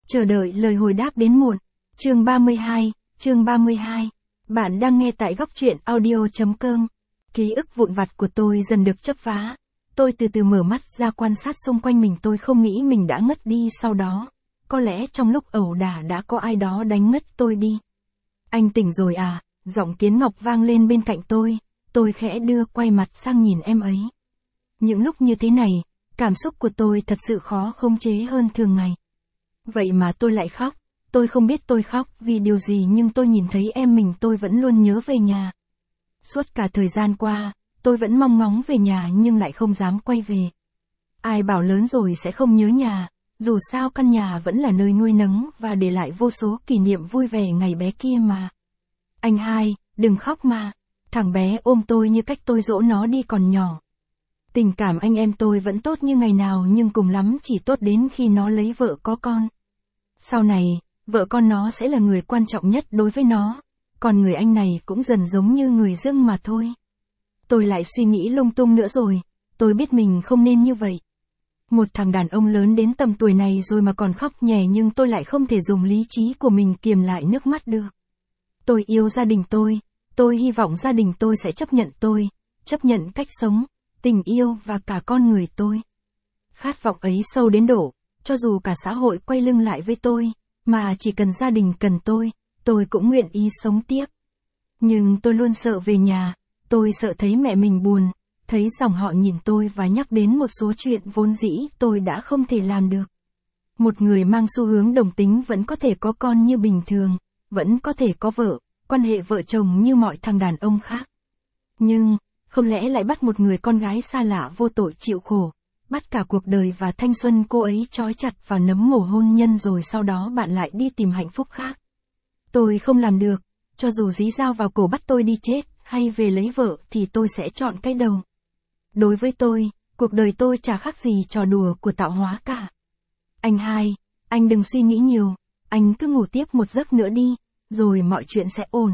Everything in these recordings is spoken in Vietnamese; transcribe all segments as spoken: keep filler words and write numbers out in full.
Chờ đợi lời hồi đáp đến muộn. Chương ba mươi hai, chương ba mươi hai. Bạn đang nghe tại góc truyện audio.com. Ký ức vụn vặt của tôi dần được chấp vá. Tôi từ từ mở mắt ra quan sát xung quanh mình, tôi không nghĩ mình đã ngất đi sau đó. Có lẽ trong lúc ẩu đả đã có ai đó đánh ngất tôi đi. Anh tỉnh rồi à? Giọng Kiến Ngọc vang lên bên cạnh tôi. Tôi khẽ đưa quay mặt sang nhìn em ấy. Những lúc như thế này, cảm xúc của tôi thật sự khó khống chế hơn thường ngày. Vậy mà tôi lại khóc. Tôi không biết tôi khóc vì điều gì, nhưng tôi nhìn thấy em mình tôi vẫn luôn nhớ về nhà. Suốt cả thời gian qua, tôi vẫn mong ngóng về nhà nhưng lại không dám quay về. Ai bảo lớn rồi sẽ không nhớ nhà, dù sao căn nhà vẫn là nơi nuôi nấng và để lại vô số kỷ niệm vui vẻ ngày bé kia mà. Anh hai, đừng khóc mà. Thằng bé ôm tôi như cách tôi dỗ nó đi còn nhỏ. Tình cảm anh em tôi vẫn tốt như ngày nào, nhưng cùng lắm chỉ tốt đến khi nó lấy vợ có con. Sau này, vợ con nó sẽ là người quan trọng nhất đối với nó, còn người anh này cũng dần giống như người dưng mà thôi. Tôi lại suy nghĩ lung tung nữa rồi, tôi biết mình không nên như vậy. Một thằng đàn ông lớn đến tầm tuổi này rồi mà còn khóc nhè, nhưng tôi lại không thể dùng lý trí của mình kiềm lại nước mắt được. Tôi yêu gia đình tôi, tôi hy vọng gia đình tôi sẽ chấp nhận tôi, chấp nhận cách sống, tình yêu và cả con người tôi. Khát vọng ấy sâu đến độ, cho dù cả xã hội quay lưng lại với tôi, mà chỉ cần gia đình cần tôi, tôi cũng nguyện ý sống tiếp. Nhưng tôi luôn sợ về nhà, tôi sợ thấy mẹ mình buồn, thấy dòng họ nhìn tôi và nhắc đến một số chuyện vốn dĩ tôi đã không thể làm được. Một người mang xu hướng đồng tính vẫn có thể có con như bình thường, vẫn có thể có vợ, quan hệ vợ chồng như mọi thằng đàn ông khác. Nhưng, không lẽ lại bắt một người con gái xa lạ vô tội chịu khổ, bắt cả cuộc đời và thanh xuân cô ấy trói chặt vào nấm mồ hôn nhân rồi sau đó bạn lại đi tìm hạnh phúc khác? Tôi không làm được, cho dù dí dao vào cổ bắt tôi đi chết, hay về lấy vợ thì tôi sẽ chọn cái đầu. Đối với tôi, cuộc đời tôi chả khác gì trò đùa của tạo hóa cả. Anh hai, anh đừng suy nghĩ nhiều, anh cứ ngủ tiếp một giấc nữa đi, rồi mọi chuyện sẽ ổn.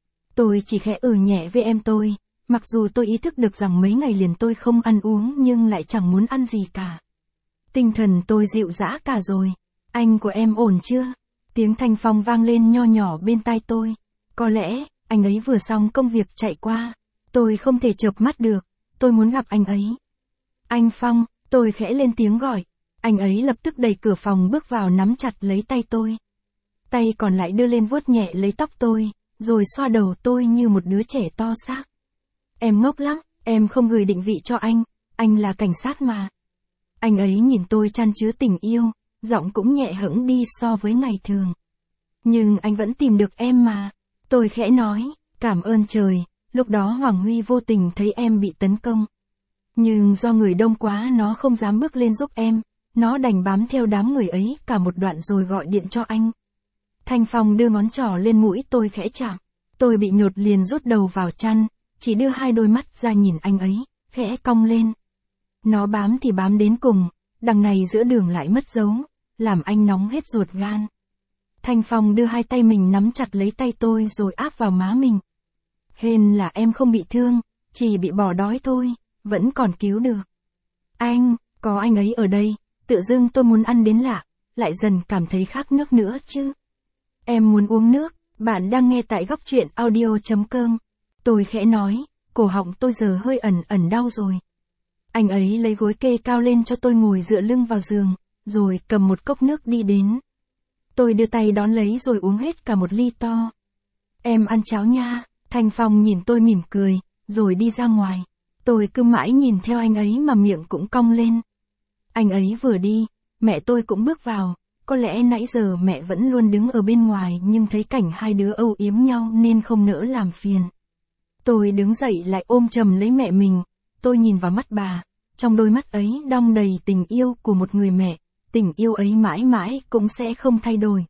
Tôi chỉ khẽ ừ nhẹ với em tôi, mặc dù tôi ý thức được rằng mấy ngày liền tôi không ăn uống nhưng lại chẳng muốn ăn gì cả. Tinh thần tôi dịu dã cả rồi. Anh của em ổn chưa? Tiếng Thanh Phong vang lên nho nhỏ bên tai tôi. Có lẽ, anh ấy vừa xong công việc chạy qua. Tôi không thể chợp mắt được, tôi muốn gặp anh ấy. Anh Phong, tôi khẽ lên tiếng gọi. Anh ấy lập tức đẩy cửa phòng bước vào, nắm chặt lấy tay tôi. Tay còn lại đưa lên vuốt nhẹ lấy tóc tôi, rồi xoa đầu tôi như một đứa trẻ to xác. Em ngốc lắm, em không gửi định vị cho anh, anh là cảnh sát mà. Anh ấy nhìn tôi chan chứa tình yêu, giọng cũng nhẹ hững đi so với ngày thường. Nhưng anh vẫn tìm được em mà. Tôi khẽ nói, cảm ơn trời, lúc đó Hoàng Huy vô tình thấy em bị tấn công. Nhưng do người đông quá nó không dám bước lên giúp em, nó đành bám theo đám người ấy cả một đoạn rồi gọi điện cho anh. Thanh Phong đưa ngón trỏ lên mũi tôi khẽ chạm. Tôi bị nhột liền rút đầu vào chăn, chỉ đưa hai đôi mắt ra nhìn anh ấy, khẽ cong lên. Nó bám thì bám đến cùng, đằng này giữa đường lại mất dấu, làm anh nóng hết ruột gan. Thanh Phong đưa hai tay mình nắm chặt lấy tay tôi rồi áp vào má mình. Hên là em không bị thương, chỉ bị bỏ đói thôi, vẫn còn cứu được. Anh, có anh ấy ở đây, tự dưng tôi muốn ăn đến lạ, lại dần cảm thấy khát nước nữa chứ. Em muốn uống nước, bạn đang nghe tại góc truyện audio.com. Tôi khẽ nói, cổ họng tôi giờ hơi ẩn ẩn đau rồi. Anh ấy lấy gối kê cao lên cho tôi ngồi dựa lưng vào giường, rồi cầm một cốc nước đi đến. Tôi đưa tay đón lấy rồi uống hết cả một ly to. Em ăn cháo nha. Thanh Phong nhìn tôi mỉm cười, rồi đi ra ngoài. Tôi cứ mãi nhìn theo anh ấy mà miệng cũng cong lên. Anh ấy vừa đi, mẹ tôi cũng bước vào. Có lẽ nãy giờ mẹ vẫn luôn đứng ở bên ngoài nhưng thấy cảnh hai đứa âu yếm nhau nên không nỡ làm phiền. Tôi đứng dậy lại ôm chầm lấy mẹ mình. Tôi nhìn vào mắt bà, trong đôi mắt ấy đong đầy tình yêu của một người mẹ. Tình yêu ấy mãi mãi cũng sẽ không thay đổi.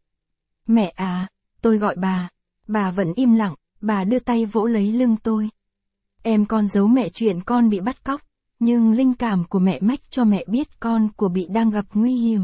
Mẹ à, tôi gọi bà. Bà vẫn im lặng, bà đưa tay vỗ lấy lưng tôi. Em con giấu mẹ chuyện con bị bắt cóc, nhưng linh cảm của mẹ mách cho mẹ biết con của bị đang gặp nguy hiểm.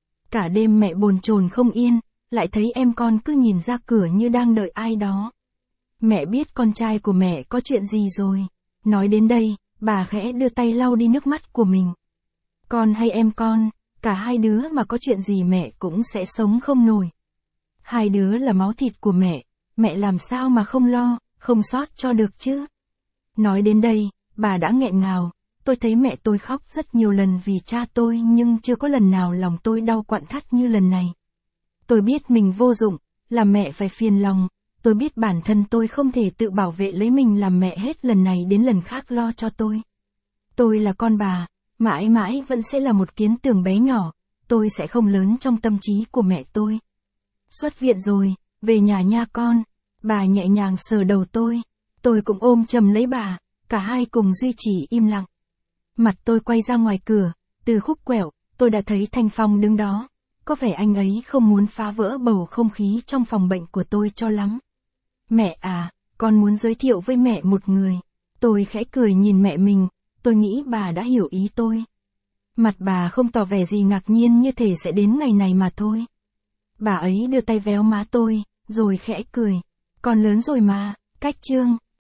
Cả đêm mẹ bồn chồn không yên, lại thấy em con cứ nhìn ra cửa như đang đợi ai đó. Mẹ biết con trai của mẹ có chuyện gì rồi. Nói đến đây, bà khẽ đưa tay lau đi nước mắt của mình. Con hay em con, cả hai đứa mà có chuyện gì mẹ cũng sẽ sống không nổi. Hai đứa là máu thịt của mẹ, mẹ làm sao mà không lo, không sót cho được chứ. Nói đến đây, bà đã nghẹn ngào, tôi thấy mẹ tôi khóc rất nhiều lần vì cha tôi nhưng chưa có lần nào lòng tôi đau quặn thắt như lần này. Tôi biết mình vô dụng, làm mẹ phải phiền lòng, tôi biết bản thân tôi không thể tự bảo vệ lấy mình làm mẹ hết lần này đến lần khác lo cho tôi. Tôi là con bà, mãi mãi vẫn sẽ là một kiến tường bé nhỏ, tôi sẽ không lớn trong tâm trí của mẹ tôi. Xuất viện rồi, về nhà nha con. Bà nhẹ nhàng sờ đầu tôi, tôi cũng ôm chầm lấy bà, cả hai cùng duy trì im lặng. Mặt tôi quay ra ngoài cửa, từ khúc quẹo, tôi đã thấy Thanh Phong đứng đó. Có vẻ anh ấy không muốn phá vỡ bầu không khí trong phòng bệnh của tôi cho lắm. Mẹ à, con muốn giới thiệu với mẹ một người. Tôi khẽ cười nhìn mẹ mình, tôi nghĩ bà đã hiểu ý tôi. Mặt bà không tỏ vẻ gì ngạc nhiên như thể sẽ đến ngày này mà thôi. Bà ấy đưa tay véo má tôi, rồi khẽ cười. Con lớn rồi mà, cách chương.